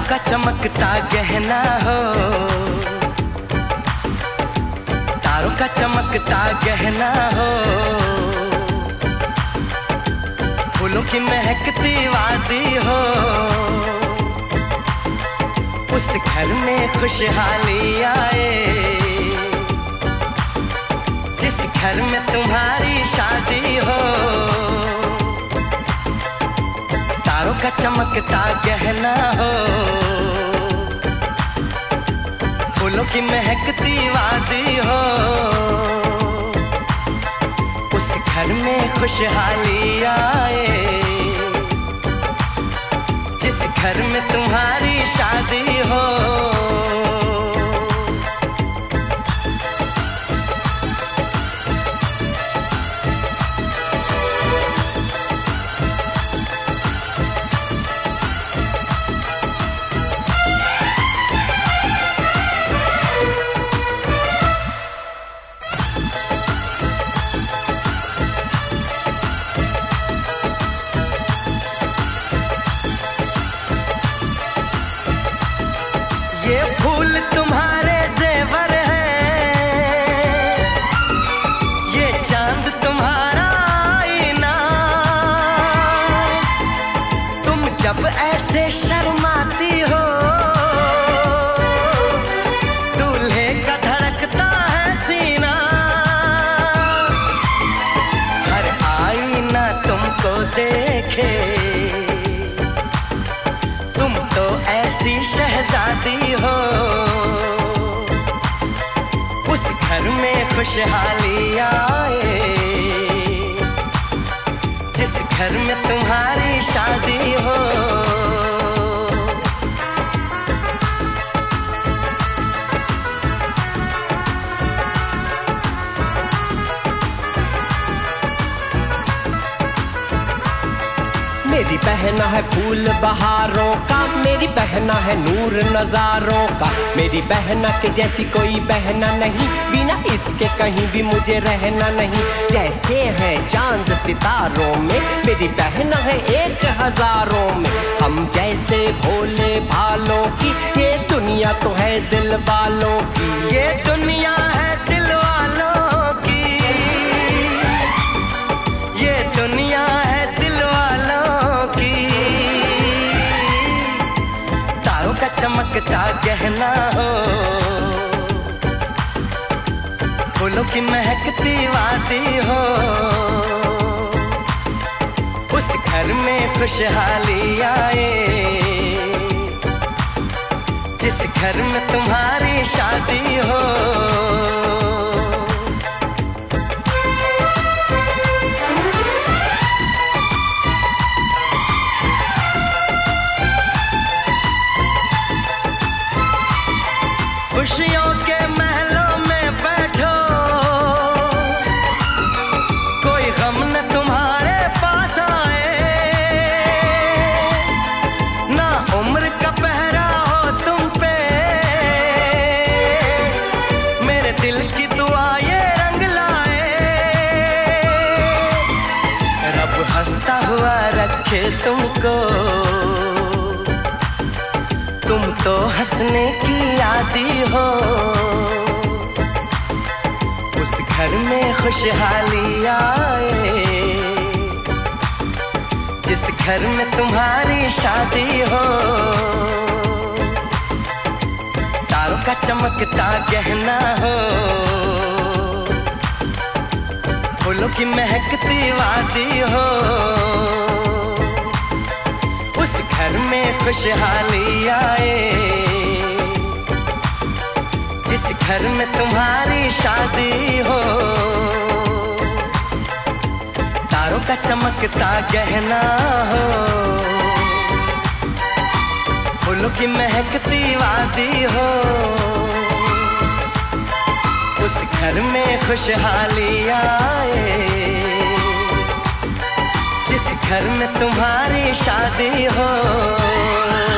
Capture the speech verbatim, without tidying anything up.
का चमकता गहना हो, तारों का चमकता गहना हो, फूलों की महकती वादी हो, उस घर में खुशहाली आए, जिस घर में तुम्हारी शादी हो। तारों का चमकता गहना हो, फूलों की महकती वादी हो, उस घर में खुशहाली आए, जिस घर में तुम्हारी शादी हो। ये फूल तुम्हारे जेवर हैं, ये चांद तुम्हारा आईना, तुम जब ऐसे शर्माती हो, दूल्हे का धड़कता है सीना, हर आईना तुमको देखे, तुम तो ऐसी शहजादी हो, उस घर में खुशहाली आए, जिस घर में तुम्हारी शादी हो। मेरी बहना है फूल बहारों का, मेरी बहना है नूर नजारों का, मेरी बहना के जैसी कोई बहना नहीं, बिना इसके कहीं भी मुझे रहना नहीं। जैसे है चांद सितारों में, मेरी बहना है एक हजारों में, हम जैसे भोले भालों की, ये दुनिया तो है दिल वालों की, ये दुनिया है दिल वालों की, ये दुनिया है दिल वालों की। तारों का चमकता गहना हो, फूलों की महकती वादी हो, उस घर में खुशहाली आए, जिस घर में तुम्हारी शादी हो। खुशियों के महलों में बैठो, कोई गम न तुम्हारे पास आए, ना उम्र का पहरा हो तुम पे, मेरे दिल की दुआ ये रंग लाए, रब हंसता हुआ रखे तुमको, तुम तो हंसने की आदी हो, उस घर में खुशहाली आए, जिस घर में तुम्हारी शादी हो। तारों का चमकता गहना हो, फूलों की महकती वादी हो, उस घर में खुशहाली आए, जिस घर में तुम्हारी शादी हो। तारों का चमकता गहना हो, फूलों की महकती वादी हो, उस घर में खुशहाली आए, जिस घर में तुम्हारी शादी हो।